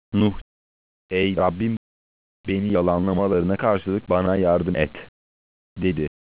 Nuh, ey Rabbim, beni yalanlamalarına karşılık bana yardım et, dedi.